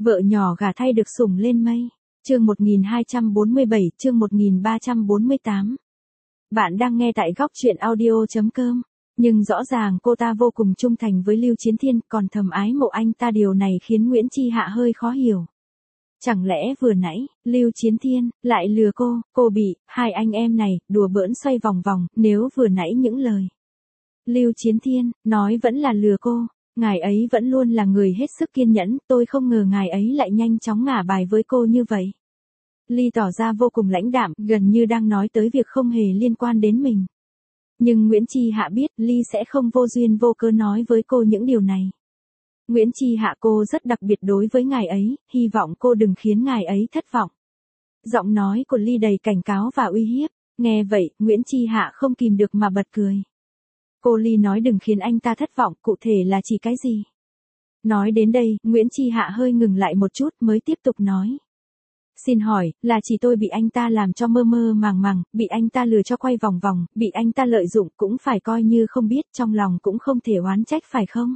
Vợ nhỏ gả thay được sủng lên mây. Chương 1247, chương 1348. Bạn đang nghe tại góc truyện audio.com. Nhưng rõ ràng cô ta vô cùng trung thành với Lưu Chiến Thiên, còn thầm ái mộ anh ta, điều này khiến Nguyễn Chi Hạ hơi khó hiểu. Chẳng lẽ vừa nãy, Lưu Chiến Thiên lại lừa cô bị hai anh em này đùa bỡn xoay vòng vòng, nếu vừa nãy những lời Lưu Chiến Thiên nói vẫn là lừa cô, ngài ấy vẫn luôn là người hết sức kiên nhẫn, tôi không ngờ ngài ấy lại nhanh chóng ngả bài với cô như vậy. Ly tỏ ra vô cùng lãnh đạm, gần như đang nói tới việc không hề liên quan đến mình. Nhưng Nguyễn Chi Hạ biết Ly sẽ không vô duyên vô cớ nói với cô những điều này. Nguyễn Chi Hạ cô rất đặc biệt đối với ngài ấy, hy vọng cô đừng khiến ngài ấy thất vọng. Giọng nói của Ly đầy cảnh cáo và uy hiếp. Nghe vậy, Nguyễn Chi Hạ không kìm được mà bật cười. Cô Ly nói đừng khiến anh ta thất vọng, cụ thể là chỉ cái gì? Nói đến đây, Nguyễn Chi Hạ hơi ngừng lại một chút mới tiếp tục nói. Xin hỏi, là chỉ tôi bị anh ta làm cho mơ mơ màng màng, bị anh ta lừa cho quay vòng vòng, bị anh ta lợi dụng cũng phải coi như không biết, trong lòng cũng không thể oán trách phải không?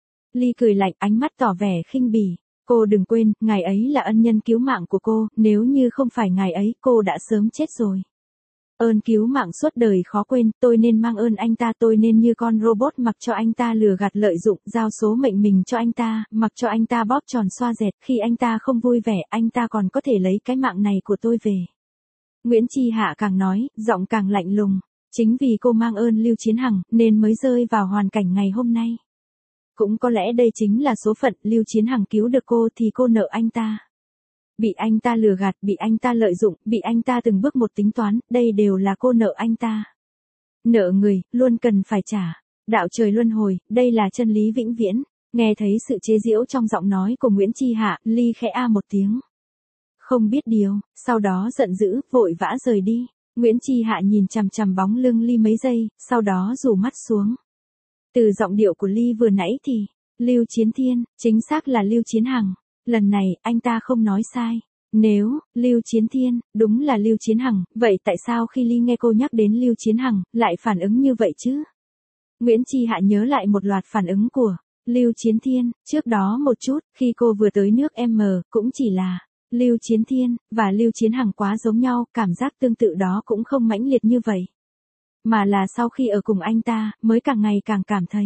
Ly cười lạnh, ánh mắt tỏ vẻ khinh bỉ. Cô đừng quên, ngài ấy là ân nhân cứu mạng của cô, nếu như không phải ngài ấy, cô đã sớm chết rồi. Ơn cứu mạng suốt đời khó quên, tôi nên mang ơn anh ta, tôi nên như con robot mặc cho anh ta lừa gạt lợi dụng, giao số mệnh mình cho anh ta, mặc cho anh ta bóp tròn xoa dẹt, khi anh ta không vui vẻ, anh ta còn có thể lấy cái mạng này của tôi về. Nguyễn Chi Hạ càng nói, giọng càng lạnh lùng, chính vì cô mang ơn Lưu Chiến Hằng, nên mới rơi vào hoàn cảnh ngày hôm nay. Cũng có lẽ đây chính là số phận, Lưu Chiến Hằng cứu được cô thì cô nợ anh ta. Bị anh ta lừa gạt, bị anh ta lợi dụng, bị anh ta từng bước một tính toán, đây đều là cô nợ anh ta. Nợ người, luôn cần phải trả. Đạo trời luân hồi, đây là chân lý vĩnh viễn. Nghe thấy sự chế giễu trong giọng nói của Nguyễn Chi Hạ, Ly khẽ a một tiếng. Không biết điều, sau đó giận dữ, vội vã rời đi. Nguyễn Chi Hạ nhìn chằm chằm bóng lưng Ly mấy giây, sau đó rủ mắt xuống. Từ giọng điệu của Ly vừa nãy thì, Lưu Chiến Thiên, chính xác là Lưu Chiến Hằng. Lần này, anh ta không nói sai. Nếu, Lưu Chiến Thiên, đúng là Lưu Chiến Hằng, vậy tại sao khi Ly nghe cô nhắc đến Lưu Chiến Hằng, lại phản ứng như vậy chứ? Nguyễn Chi Hạ nhớ lại một loạt phản ứng của Lưu Chiến Thiên, trước đó một chút, khi cô vừa tới nước M, cũng chỉ là Lưu Chiến Thiên, và Lưu Chiến Hằng quá giống nhau, cảm giác tương tự đó cũng không mãnh liệt như vậy. Mà là sau khi ở cùng anh ta, mới càng ngày càng cảm thấy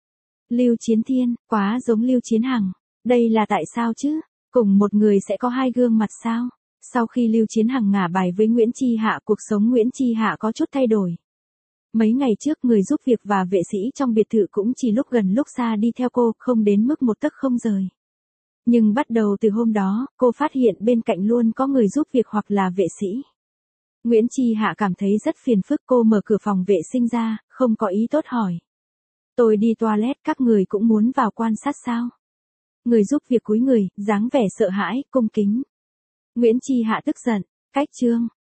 Lưu Chiến Thiên, quá giống Lưu Chiến Hằng. Đây là tại sao chứ? Cùng một người sẽ có hai gương mặt sao? Sau khi Lưu Chiến Hằng ngả bài với Nguyễn Chi Hạ, cuộc sống Nguyễn Chi Hạ có chút thay đổi. Mấy ngày trước người giúp việc và vệ sĩ trong biệt thự cũng chỉ lúc gần lúc xa đi theo cô, không đến mức một tấc không rời. Nhưng bắt đầu từ hôm đó, cô phát hiện bên cạnh luôn có người giúp việc hoặc là vệ sĩ. Nguyễn Chi Hạ cảm thấy rất phiền phức, cô mở cửa phòng vệ sinh ra, không có ý tốt hỏi. Tôi đi toilet, các người cũng muốn vào quan sát sao? Người giúp việc cúi người, dáng vẻ sợ hãi, cung kính. Nguyễn Chi Hạ tức giận, cách chương.